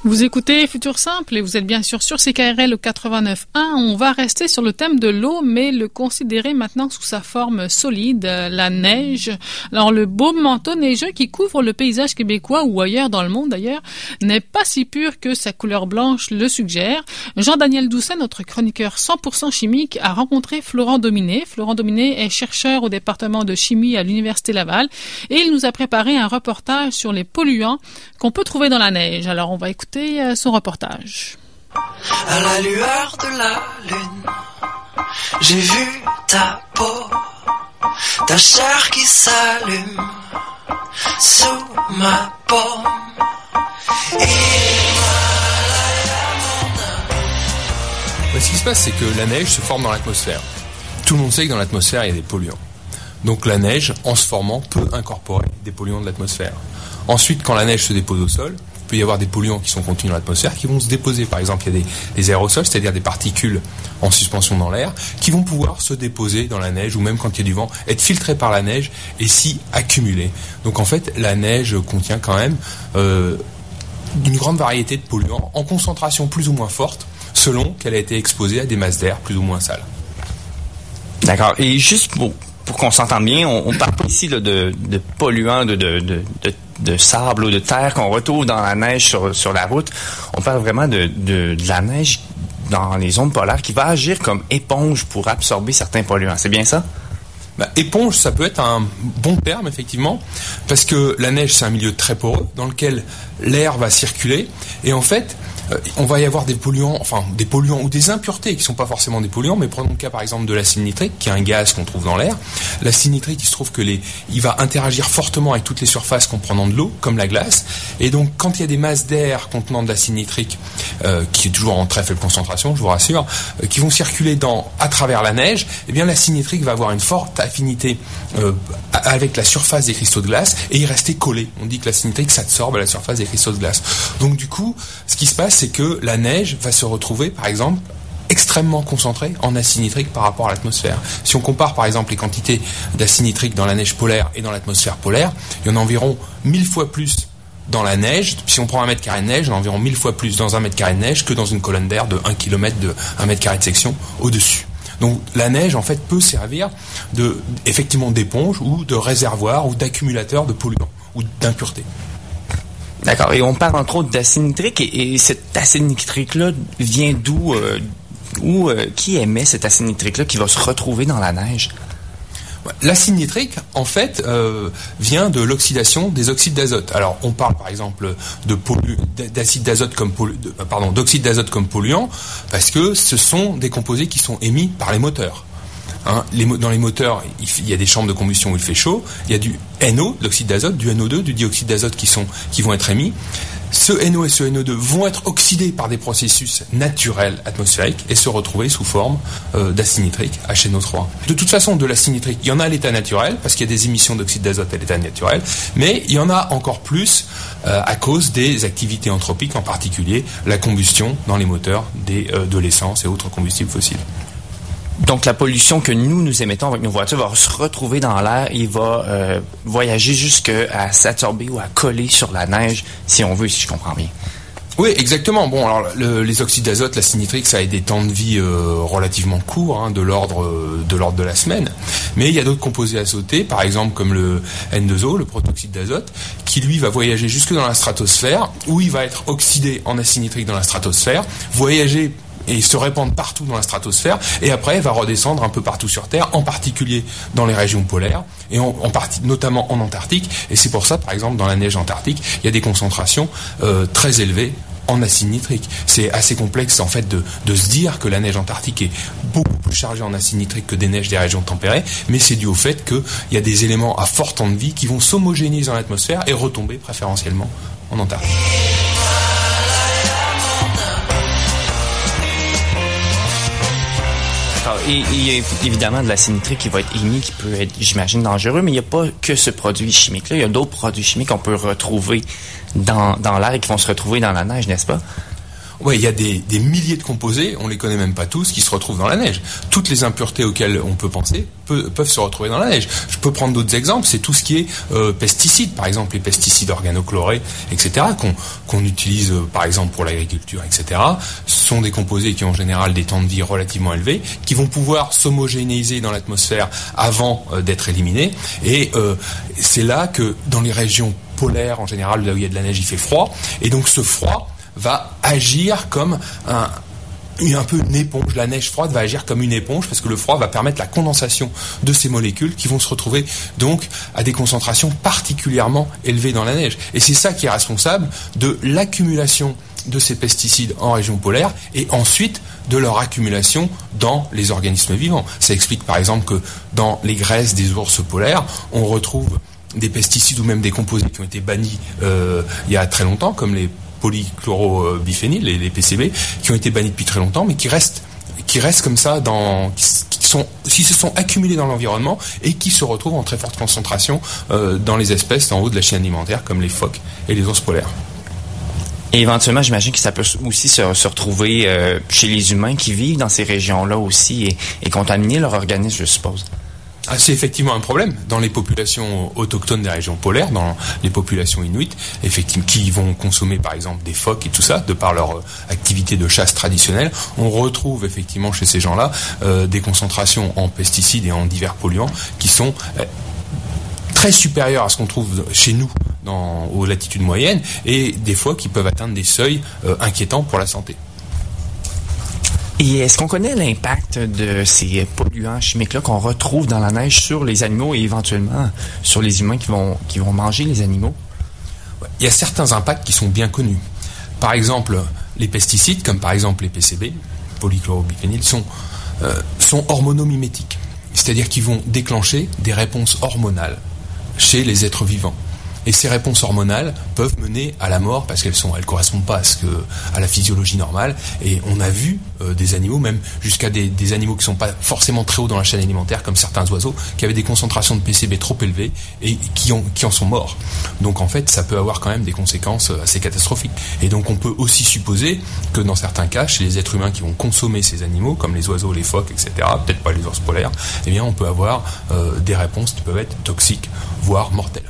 Vous écoutez Futur Simple et vous êtes bien sûr sur CKRL 89.1. On va rester sur le thème de l'eau, mais le considérer maintenant sous sa forme solide, la neige. Alors le beau manteau neigeux qui couvre le paysage québécois ou ailleurs dans le monde d'ailleurs n'est pas si pur que sa couleur blanche le suggère. Jean-Daniel Doucet, notre chroniqueur 100% chimique, a rencontré Florent Dominé. Florent Dominé est chercheur au département de chimie à l'Université Laval et il nous a préparé un reportage sur les polluants qu'on peut trouver dans la neige. Alors on va écouter son reportage. À la lueur de la lune, j'ai vu ta peau, ta chair qui s'allume sous ma paume. Ce qui se passe, c'est que la neige se forme dans l'atmosphère. Tout le monde sait que dans l'atmosphère, il y a des polluants. Donc la neige, en se formant, peut incorporer des polluants de l'atmosphère. Ensuite, quand la neige se dépose au sol, il peut y avoir des polluants qui sont contenus dans l'atmosphère qui vont se déposer. Par exemple, il y a des aérosols, c'est-à-dire des particules en suspension dans l'air, qui vont pouvoir se déposer dans la neige, ou même quand il y a du vent, être filtrés par la neige et s'y accumuler. Donc en fait, la neige contient quand même une grande variété de polluants, en concentration plus ou moins forte, selon qu'elle a été exposée à des masses d'air plus ou moins sales. D'accord. Et juste pour qu'on s'entende bien, on parle pas ici là, de polluants, de sable ou de terre qu'on retrouve dans la neige sur la route. On parle vraiment de la neige dans les zones polaires qui va agir comme éponge pour absorber certains polluants. C'est bien ça? Éponge, ça peut être un bon terme, effectivement, parce que la neige, c'est un milieu très poreux dans lequel l'air va circuler. Et en fait, on va y avoir des polluants ou des impuretés qui ne sont pas forcément des polluants, mais prenons le cas par exemple de l'acide nitrique, qui est un gaz qu'on trouve dans l'air. L'acide nitrique, il se trouve que il va interagir fortement avec toutes les surfaces comprenant de l'eau, comme la glace. Et donc, quand il y a des masses d'air contenant de l'acide nitrique, qui est toujours en très faible concentration, je vous rassure, qui vont circuler à travers la neige, eh bien l'acide nitrique va avoir une forte affinité avec la surface des cristaux de glace et y rester collé. On dit que l'acide nitrique s'absorbe à la surface des cristaux de glace. Donc du coup, ce qui se passe, c'est que la neige va se retrouver, par exemple, extrêmement concentrée en acide nitrique par rapport à l'atmosphère. Si on compare, par exemple, les quantités d'acide nitrique dans la neige polaire et dans l'atmosphère polaire, il y en a environ 1000 fois plus dans la neige. Si on prend 1 mètre carré de neige, il y en a environ 1000 fois plus dans 1 mètre carré de neige que dans une colonne d'air de 1 km de 1 mètre carré de section au-dessus. Donc la neige, en fait, peut servir effectivement d'éponge ou de réservoir ou d'accumulateur de polluants ou d'impuretés. D'accord. Et on parle entre autres d'acide nitrique. Et cet acide nitrique-là vient d'où? Qui émet cet acide nitrique-là qui va se retrouver dans la neige? L'acide nitrique, en fait, vient de l'oxydation des oxydes d'azote. Alors, on parle par exemple d'oxyde d'azote comme polluant, parce que ce sont des composés qui sont émis par les moteurs. Dans les moteurs, il y a des chambres de combustion où il fait chaud, il y a du NO, de l'oxyde d'azote, du NO2, du dioxyde d'azote qui vont être émis. Ce NO et ce NO2 vont être oxydés par des processus naturels atmosphériques et se retrouver sous forme d'acide nitrique, HNO3. De toute façon, de l'acide nitrique, il y en a à l'état naturel, parce qu'il y a des émissions d'oxyde d'azote à l'état naturel, mais il y en a encore plus à cause des activités anthropiques, en particulier la combustion dans les moteurs de l'essence et autres combustibles fossiles. Donc, la pollution que nous émettons avec nos voitures va se retrouver dans l'air et va voyager jusqu'à s'absorber ou à coller sur la neige, si on veut, si je comprends bien. Oui, exactement. Bon, alors les oxydes d'azote, l'acide nitrique, ça a des temps de vie relativement courts, de l'ordre de la semaine. Mais il y a d'autres composés azotés, par exemple comme le N2O, le protoxyde d'azote, qui lui va voyager jusque dans la stratosphère, où il va être oxydé en acide nitrique dans la stratosphère, voyager et se répandre partout dans la stratosphère, et après il va redescendre un peu partout sur Terre, en particulier dans les régions polaires, et notamment en Antarctique, et c'est pour ça, par exemple, dans la neige antarctique, il y a des concentrations très élevées en acide nitrique. C'est assez complexe, en fait, de se dire que la neige antarctique est beaucoup plus chargée en acide nitrique que des neiges des régions tempérées, mais c'est dû au fait qu'il y a des éléments à fort temps de vie qui vont s'homogénéiser dans l'atmosphère et retomber préférentiellement en Antarctique. Et il y a évidemment de l'acide nitrique qui va être émis, qui peut être, j'imagine, dangereux, mais il n'y a pas que ce produit chimique-là. Il y a d'autres produits chimiques qu'on peut retrouver dans l'air et qui vont se retrouver dans la neige, n'est-ce pas? Ouais, il y a des milliers de composés, on les connaît même pas tous, qui se retrouvent dans la neige. Toutes les impuretés auxquelles on peut penser peuvent se retrouver dans la neige. Je peux prendre d'autres exemples, c'est tout ce qui est pesticides, par exemple les pesticides organochlorés, etc., qu'on utilise par exemple pour l'agriculture, etc. Ce sont des composés qui ont en général des temps de vie relativement élevés, qui vont pouvoir s'homogénéiser dans l'atmosphère avant d'être éliminés. Et c'est là que dans les régions polaires, en général, là où il y a de la neige, il fait froid. Et donc ce froid va agir comme un peu une éponge. La neige froide va agir comme une éponge parce que le froid va permettre la condensation de ces molécules qui vont se retrouver donc à des concentrations particulièrement élevées dans la neige. Et c'est ça qui est responsable de l'accumulation de ces pesticides en région polaire et ensuite de leur accumulation dans les organismes vivants. Ça explique par exemple que dans les graisses des ours polaires, on retrouve des pesticides ou même des composés qui ont été bannis il y a très longtemps, comme les polychlorobiphéniles, les PCB, qui ont été bannis depuis très longtemps, mais qui restent comme ça, qui se sont accumulés dans l'environnement et qui se retrouvent en très forte concentration dans les espèces en haut de la chaîne alimentaire, comme les phoques et les ours polaires. Et éventuellement, j'imagine que ça peut aussi se retrouver chez les humains qui vivent dans ces régions-là aussi et contaminer leur organisme, je suppose. C'est effectivement un problème dans les populations autochtones des régions polaires, dans les populations inuites, effectivement, qui vont consommer par exemple des phoques et tout ça, de par leur activité de chasse traditionnelle. On retrouve effectivement chez ces gens-là des concentrations en pesticides et en divers polluants qui sont très supérieures à ce qu'on trouve chez nous aux latitudes moyennes et des fois qui peuvent atteindre des seuils inquiétants pour la santé. Et est-ce qu'on connaît l'impact de ces polluants chimiques-là qu'on retrouve dans la neige sur les animaux et éventuellement sur les humains qui vont manger les animaux? Il y a certains impacts qui sont bien connus. Par exemple, les pesticides, comme par exemple les PCB, polychlorobiphéniles, sont hormonomimétiques. C'est-à-dire qu'ils vont déclencher des réponses hormonales chez les êtres vivants. Et ces réponses hormonales peuvent mener à la mort parce qu'elles correspondent pas à la physiologie normale. Et on a vu des animaux, même jusqu'à des animaux qui sont pas forcément très hauts dans la chaîne alimentaire, comme certains oiseaux, qui avaient des concentrations de PCB trop élevées et qui en sont morts. Donc en fait, ça peut avoir quand même des conséquences assez catastrophiques. Et donc on peut aussi supposer que dans certains cas, chez les êtres humains qui vont consommer ces animaux, comme les oiseaux, les phoques, etc., peut-être pas les ours polaires, eh bien on peut avoir des réponses qui peuvent être toxiques, voire mortelles.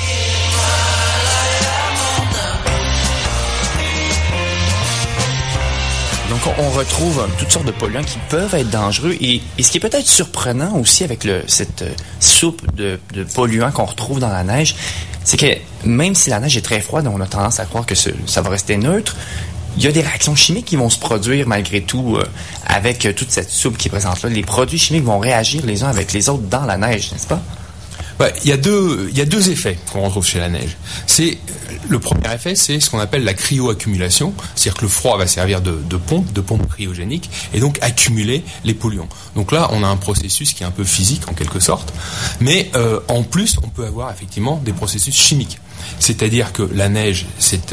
Donc, on retrouve toutes sortes de polluants qui peuvent être dangereux. Et ce qui est peut-être surprenant aussi avec cette soupe de polluants qu'on retrouve dans la neige, c'est que même si la neige est très froide, on a tendance à croire que ça va rester neutre, il y a des réactions chimiques qui vont se produire malgré tout avec toute cette soupe qui est présente là. Les produits chimiques vont réagir les uns avec les autres dans la neige, n'est-ce pas? Il y a deux effets qu'on retrouve chez la neige. Le premier effet, c'est ce qu'on appelle la cryoaccumulation, c'est-à-dire que le froid va servir de pompe cryogénique, et donc accumuler les polluants. Donc là, on a un processus qui est un peu physique en quelque sorte, mais en plus, on peut avoir effectivement des processus chimiques. C'est-à-dire que la neige, c'est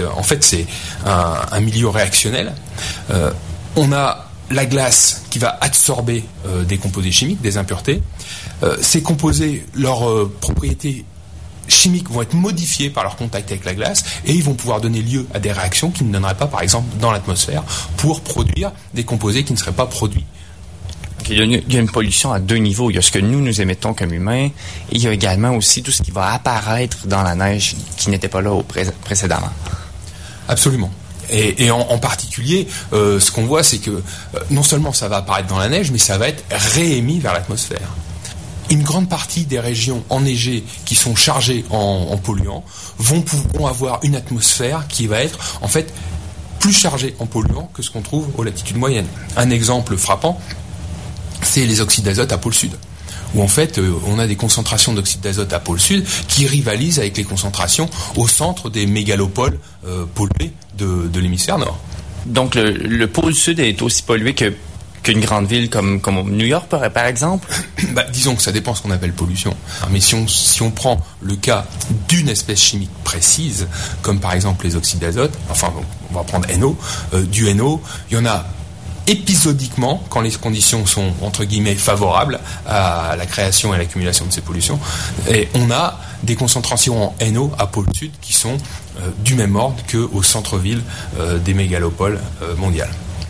un milieu réactionnel. On a la glace qui va absorber des composés chimiques, des impuretés. Ces composés, leurs propriétés chimiques vont être modifiées par leur contact avec la glace et ils vont pouvoir donner lieu à des réactions qui ne donneraient pas, par exemple, dans l'atmosphère pour produire des composés qui ne seraient pas produits. Il y a une pollution à deux niveaux. Il y a ce que nous émettons comme humains et il y a également aussi tout ce qui va apparaître dans la neige qui n'était pas là précédemment. Absolument. Et en particulier, ce qu'on voit, c'est que non seulement ça va apparaître dans la neige, mais ça va être réémis vers l'atmosphère. Une grande partie des régions enneigées qui sont chargées en polluants vont avoir une atmosphère qui va être en fait plus chargée en polluants que ce qu'on trouve aux latitudes moyennes. Un exemple frappant, c'est les oxydes d'azote à pôle sud, où en fait on a des concentrations d'oxyde d'azote à pôle sud qui rivalisent avec les concentrations au centre des mégalopoles pollués de l'hémisphère nord. Donc le pôle sud est aussi pollué qu'une grande ville comme New York, par exemple? Disons que ça dépend de ce qu'on appelle pollution. Mais si on prend le cas d'une espèce chimique précise, comme par exemple les oxydes d'azote, enfin on va prendre NO, du NO, il y en a épisodiquement, quand les conditions sont entre guillemets favorables à la création et à l'accumulation de ces pollutions, et on a des concentrations en NO à pôle sud qui sont du même ordre qu'au centre-ville des mégalopoles mondiales.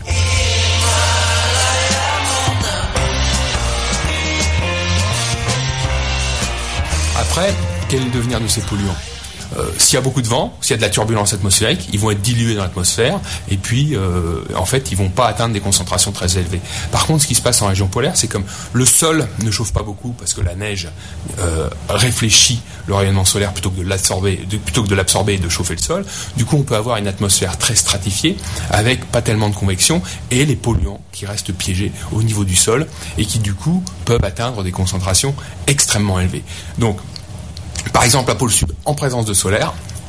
Après, quel est le devenir de ces polluants ? S'il y a beaucoup de vent, s'il y a de la turbulence atmosphérique, ils vont être dilués dans l'atmosphère et puis en fait ils vont pas atteindre des concentrations très élevées. Par contre, ce qui se passe en région polaire, c'est comme le sol ne chauffe pas beaucoup parce que la neige réfléchit le rayonnement solaire plutôt que de l'absorber et de chauffer le sol. Du coup, on peut avoir une atmosphère très stratifiée avec pas tellement de convection et les polluants qui restent piégés au niveau du sol et qui du coup peuvent atteindre des concentrations extrêmement élevées. Donc par exemple, à pôle sud, en présence de soleil,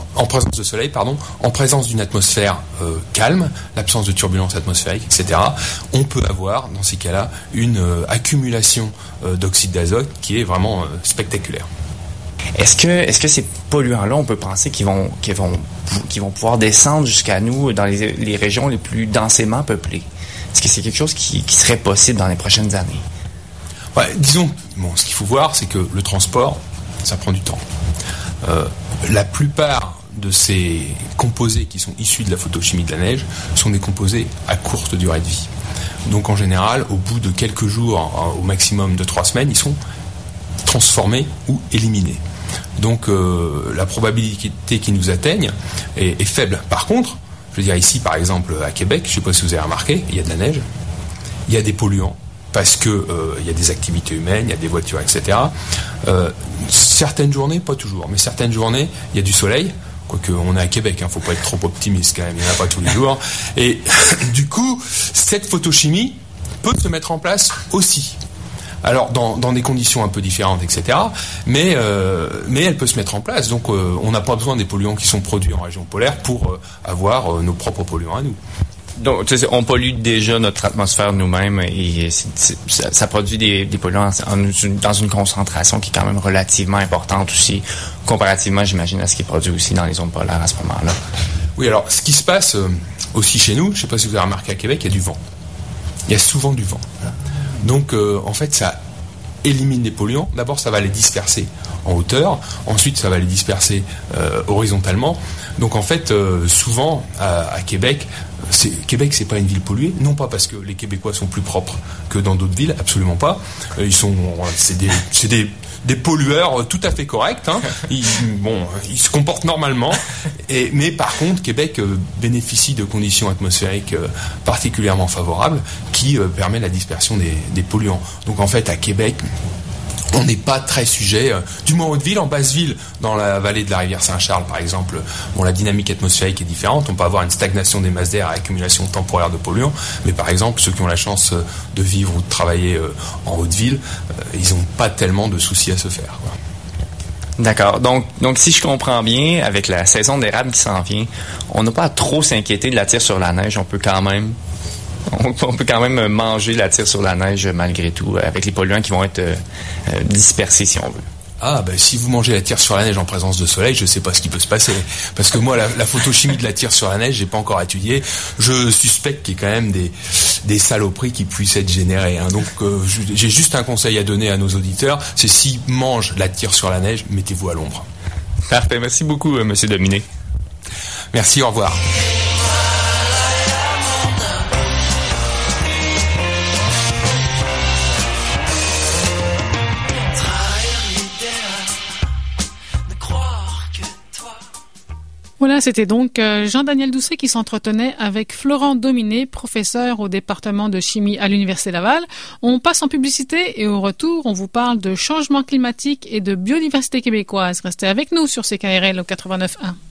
en présence d'une atmosphère calme, l'absence de turbulence atmosphérique, etc., on peut avoir, dans ces cas-là, une accumulation d'oxyde d'azote qui est vraiment spectaculaire. Est-ce que ces polluants-là, on peut penser qu'ils vont pouvoir descendre jusqu'à nous dans les régions les plus densément peuplées? Est-ce que c'est quelque chose qui serait possible dans les prochaines années? Ouais, disons, ce qu'il faut voir, c'est que le transport, ça prend du temps. La plupart de ces composés qui sont issus de la photochimie de la neige sont des composés à courte durée de vie. Donc en général, au bout de quelques jours, au maximum de 3 semaines, ils sont transformés ou éliminés. Donc la probabilité qu'ils nous atteignent est faible. Par contre, je veux dire ici par exemple à Québec, je ne sais pas si vous avez remarqué, il y a de la neige, il y a des polluants, parce que y a des activités humaines, il y a des voitures, etc. Certaines journées, pas toujours, mais certaines journées, il y a du soleil, quoique on est à Québec, faut pas être trop optimiste quand même, il n'y en a pas tous les jours. Et du coup, cette photochimie peut se mettre en place aussi. Alors dans des conditions un peu différentes, etc. Mais elle peut se mettre en place. Donc on n'a pas besoin des polluants qui sont produits en région polaire pour avoir nos propres polluants à nous. Donc, on pollue déjà notre atmosphère nous-mêmes et ça produit des polluants dans une concentration qui est quand même relativement importante aussi, comparativement, j'imagine, à ce qui est produit aussi dans les zones polaires à ce moment-là. Oui, alors, ce qui se passe aussi chez nous, je ne sais pas si vous avez remarqué à Québec, il y a du vent. Il y a souvent du vent. Donc, en fait, ça élimine les polluants. D'abord, ça va les disperser en hauteur. Ensuite, ça va les disperser horizontalement. Donc, en fait, souvent, à Québec, Québec, c'est pas une ville polluée, non pas parce que les Québécois sont plus propres que dans d'autres villes, absolument pas. C'est des pollueurs tout à fait corrects. Ils se comportent normalement. Mais par contre, Québec bénéficie de conditions atmosphériques particulièrement favorables qui permettent la dispersion des polluants. Donc en fait, à Québec, on n'est pas très sujet, du moins en haute ville, en basse ville, dans la vallée de la rivière Saint-Charles par exemple, la dynamique atmosphérique est différente, on peut avoir une stagnation des masses d'air à accumulation temporaire de polluants, mais par exemple ceux qui ont la chance de vivre ou de travailler en haute ville, ils n'ont pas tellement de soucis à se faire. D'accord. Donc si je comprends bien, avec la saison d'érable qui s'en vient, on n'a pas à trop s'inquiéter de la tire sur la neige, on peut quand même manger la tire sur la neige malgré tout, avec les polluants qui vont être dispersés si on veut. Ah, si vous mangez la tire sur la neige en présence de soleil, je sais pas ce qui peut se passer. Parce que moi, la photochimie de la tire sur la neige, j'ai pas encore étudié. Je suspecte qu'il y a quand même des saloperies qui puissent être générées. Donc, j'ai juste un conseil à donner à nos auditeurs, c'est s'ils mangent la tire sur la neige, mettez-vous à l'ombre. Parfait. Merci beaucoup, Monsieur Dominé. Merci, au revoir. Voilà, c'était donc Jean-Daniel Doucet qui s'entretenait avec Florent Dominé, professeur au département de chimie à l'Université Laval. On passe en publicité et au retour, on vous parle de changement climatique et de biodiversité québécoise. Restez avec nous sur CKRL au 89.1.